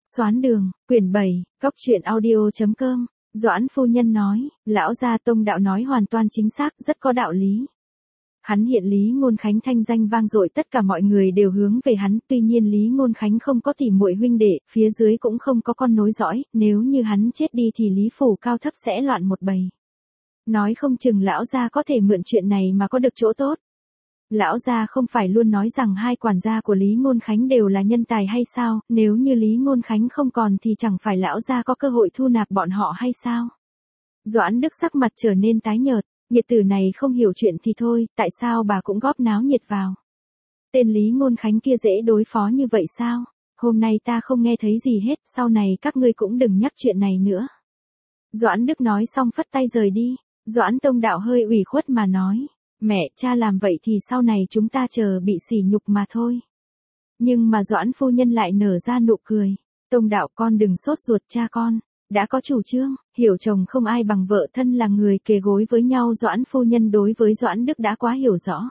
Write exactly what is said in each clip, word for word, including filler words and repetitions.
Xoán đường, quyển bảy, góc truyện audio chấm com, Doãn phu nhân nói, lão gia Tông đạo nói hoàn toàn chính xác, rất có đạo lý. Hắn hiện Lý Ngôn Khánh thanh danh vang dội, tất cả mọi người đều hướng về hắn, tuy nhiên Lý Ngôn Khánh không có tỉ muội huynh đệ, phía dưới cũng không có con nối dõi, nếu như hắn chết đi thì Lý phủ cao thấp sẽ loạn một bầy. Nói không chừng lão gia có thể mượn chuyện này mà có được chỗ tốt. Lão gia không phải luôn nói rằng hai quản gia của Lý Ngôn Khánh đều là nhân tài hay sao, nếu như Lý Ngôn Khánh không còn thì chẳng phải lão gia có cơ hội thu nạp bọn họ hay sao? Doãn Đức sắc mặt trở nên tái nhợt, nhiệt tử này không hiểu chuyện thì thôi, tại sao bà cũng góp náo nhiệt vào? Tên Lý Ngôn Khánh kia dễ đối phó như vậy sao? Hôm nay ta không nghe thấy gì hết, sau này các ngươi cũng đừng nhắc chuyện này nữa. Doãn Đức nói xong phất tay rời đi, Doãn Tông đạo hơi ủy khuất mà nói. Mẹ, cha làm vậy thì sau này chúng ta chờ bị sỉ nhục mà thôi. Nhưng mà Doãn phu nhân lại nở ra nụ cười. Tông đạo con đừng sốt ruột cha con. Đã có chủ trương, hiểu chồng không ai bằng vợ thân là người kề gối với nhau. Doãn phu nhân đối với Doãn Đức đã quá hiểu rõ.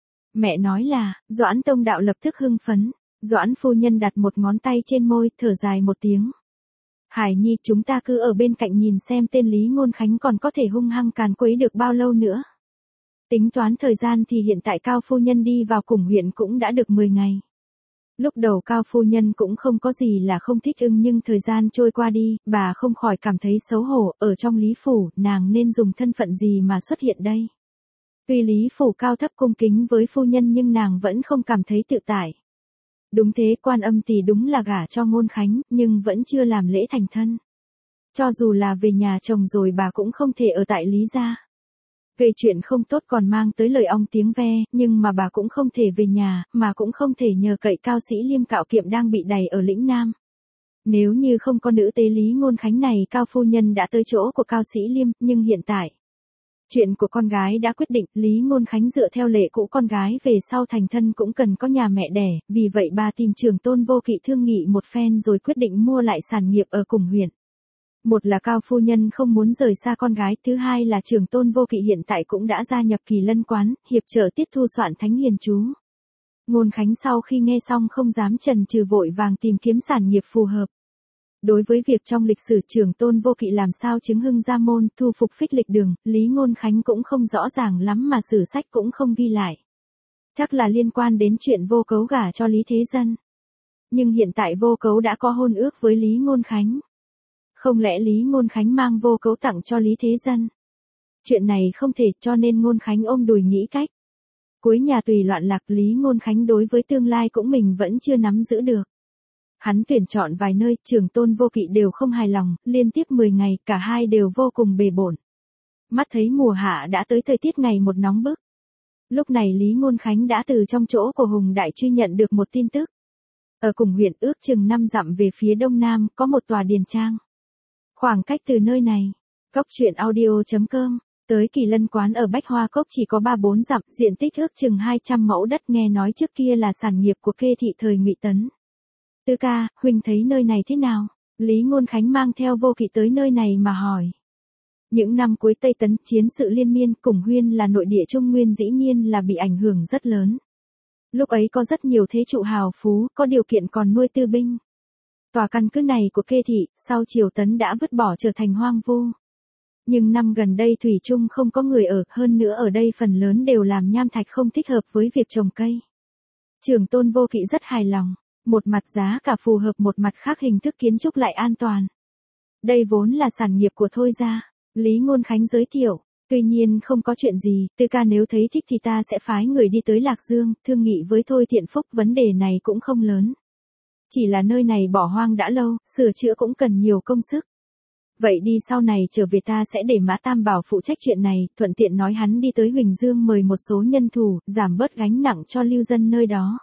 Mẹ nói là, Doãn Tông đạo lập tức hưng phấn. Doãn phu nhân đặt một ngón tay trên môi, thở dài một tiếng. Hải Nhi, chúng ta cứ ở bên cạnh nhìn xem tên Lý Ngôn Khánh còn có thể hung hăng càn quấy được bao lâu nữa. Tính toán thời gian thì hiện tại Cao phu nhân đi vào Củng huyện cũng đã được mười ngày. Lúc đầu Cao phu nhân cũng không có gì là không thích ưng, nhưng thời gian trôi qua đi, bà không khỏi cảm thấy xấu hổ, ở trong Lý phủ, nàng nên dùng thân phận gì mà xuất hiện đây. Tuy Lý phủ cao thấp cung kính với phu nhân nhưng nàng vẫn không cảm thấy tự tại. Đúng thế, Quan Âm thì đúng là gả cho Ngôn Khánh, nhưng vẫn chưa làm lễ thành thân. Cho dù là về nhà chồng rồi bà cũng không thể ở tại Lý gia. Gây chuyện không tốt còn mang tới lời ong tiếng ve, nhưng mà bà cũng không thể về nhà, mà cũng không thể nhờ cậy Cao Sĩ Liêm Cạo Kiệm đang bị đày ở lĩnh Nam. Nếu như không có nữ tế Lý Ngôn Khánh này, Cao phu nhân đã tới chỗ của Cao Sĩ Liêm, nhưng hiện tại, chuyện của con gái đã quyết định, Lý Ngôn Khánh dựa theo lệ cũ con gái về sau thành thân cũng cần có nhà mẹ đẻ, vì vậy bà tìm Trưởng Tôn Vô Kỵ thương nghị một phen rồi quyết định mua lại sản nghiệp ở Củng huyện. Một là Cao phu nhân không muốn rời xa con gái, thứ hai là Trưởng Tôn Vô Kỵ hiện tại cũng đã gia nhập Kỳ Lân quán, hiệp trợ tiết thu soạn Thánh Hiền chú. Ngôn Khánh sau khi nghe xong không dám chần chừ, vội vàng tìm kiếm sản nghiệp phù hợp. Đối với việc trong lịch sử Trưởng Tôn Vô Kỵ làm sao chứng hưng gia môn, thu phục phích lịch đường, Lý Ngôn Khánh cũng không rõ ràng lắm mà sử sách cũng không ghi lại. Chắc là liên quan đến chuyện Vô Cấu gả cho Lý Thế Dân. Nhưng hiện tại Vô Cấu đã có hôn ước với Lý Ngôn Khánh. Không lẽ Lý Ngôn Khánh mang Vô Cấu tặng cho Lý Thế Dân? Chuyện này không thể, cho nên Ngôn Khánh ôm đùi nghĩ cách. Cuối nhà tùy loạn lạc, Lý Ngôn Khánh đối với tương lai cũng mình vẫn chưa nắm giữ được. Hắn tuyển chọn vài nơi, Trưởng Tôn Vô Kỵ đều không hài lòng, liên tiếp mười ngày, cả hai đều vô cùng bề bộn. Mắt thấy mùa hạ đã tới, thời tiết ngày một nóng bức. Lúc này Lý Ngôn Khánh đã từ trong chỗ của Hùng Đại Truy nhận được một tin tức. Ở Củng huyện ước chừng năm dặm về phía đông nam, có một tòa điền trang. Khoảng cách từ nơi này, góc truyện audio chấm com, tới Kỳ Lân quán ở Bách Hoa Cốc chỉ có ba bốn dặm, diện tích ước chừng hai trăm mẫu đất, nghe nói trước kia là sản nghiệp của Kê thị thời Ngụy Tấn. Tư ca, huynh thấy nơi này thế nào? Lý Ngôn Khánh mang theo Vô Kỵ tới nơi này mà hỏi. Những năm cuối Tây Tấn, chiến sự liên miên, Củng Huyên là nội địa Trung Nguyên dĩ nhiên là bị ảnh hưởng rất lớn. Lúc ấy có rất nhiều thế trụ hào phú, có điều kiện còn nuôi tư binh. Tòa căn cứ này của Kê thị, sau triều Tấn đã vứt bỏ trở thành hoang vu. Nhưng năm gần đây thủy chung không có người ở, hơn nữa ở đây phần lớn đều làm nham thạch không thích hợp với việc trồng cây. Trưởng Tôn Vô Kỵ rất hài lòng, một mặt giá cả phù hợp, một mặt khác hình thức kiến trúc lại an toàn. Đây vốn là sản nghiệp của Thôi gia, Lý Ngôn Khánh giới thiệu. Tuy nhiên không có chuyện gì, Tư ca nếu thấy thích thì ta sẽ phái người đi tới Lạc Dương, thương nghị với Thôi Thiện Phúc, vấn đề này cũng không lớn. Chỉ là nơi này bỏ hoang đã lâu, sửa chữa cũng cần nhiều công sức. Vậy đi sau này trở về ta sẽ để Mã Tam Bảo phụ trách chuyện này, thuận tiện nói hắn đi tới Huỳnh Dương mời một số nhân thủ, giảm bớt gánh nặng cho lưu dân nơi đó.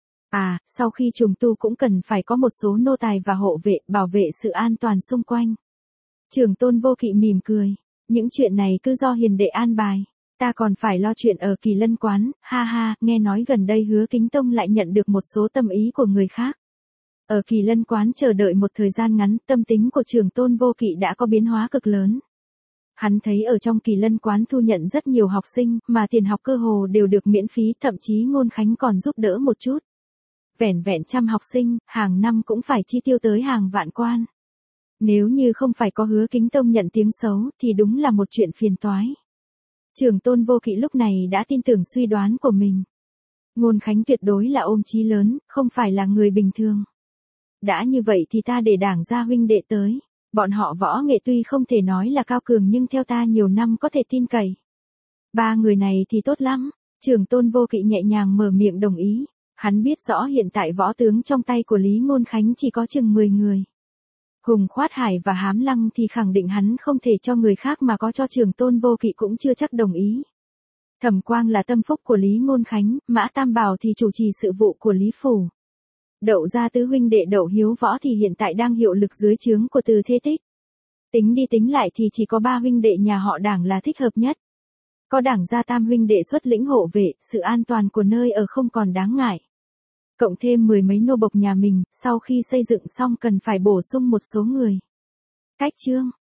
À, sau khi trùng tu cũng cần phải có một số nô tài và hộ vệ, bảo vệ sự an toàn xung quanh. Trưởng Tôn Vô Kỵ mỉm cười, những chuyện này cứ do hiền đệ an bài, ta còn phải lo chuyện ở Kỳ Lân quán, ha ha, nghe nói gần đây Hứa Kính Tông lại nhận được một số tâm ý của người khác. Ở Kỳ Lân quán chờ đợi một thời gian ngắn, tâm tính của Trưởng Tôn Vô Kỵ đã có biến hóa cực lớn. Hắn thấy ở trong Kỳ Lân quán thu nhận rất nhiều học sinh, mà tiền học cơ hồ đều được miễn phí, thậm chí Ngôn Khánh còn giúp đỡ một chút. vẻn vẹn trăm học sinh, hàng năm cũng phải chi tiêu tới hàng vạn quan. Nếu như không phải có Hứa Kính Tông nhận tiếng xấu thì đúng là một chuyện phiền toái. Trưởng tôn Vô Kỵ lúc này đã tin tưởng suy đoán của mình. Ngôn Khánh tuyệt đối là ôm chí lớn, không phải là người bình thường. Đã như vậy thì ta để Đảng gia huynh đệ tới. Bọn họ võ nghệ tuy không thể nói là cao cường nhưng theo ta nhiều năm có thể tin cậy. Ba người này thì tốt lắm. Trưởng tôn Vô Kỵ nhẹ nhàng mở miệng đồng ý. Hắn biết rõ hiện tại võ tướng trong tay của Lý Ngôn Khánh chỉ có chừng mười người. Hùng Khoát Hải và Hám Lăng thì khẳng định hắn không thể cho người khác mà có cho trưởng tôn Vô Kỵ cũng chưa chắc đồng ý. Thẩm Quang là tâm phúc của Lý Ngôn Khánh, Mã Tam Bảo thì chủ trì sự vụ của Lý Phủ. Đậu gia tứ huynh đệ Đậu Hiếu Võ thì hiện tại đang hiệu lực dưới trướng của Từ Thế Tích. Tính đi tính lại thì chỉ có ba huynh đệ nhà họ Đảng là thích hợp nhất. Có Đảng gia tam huynh đệ xuất lĩnh hộ vệ, sự an toàn của nơi ở không còn đáng ngại. Cộng thêm mười mấy nô bộc nhà mình, sau khi xây dựng xong cần phải bổ sung một số người. Cách chương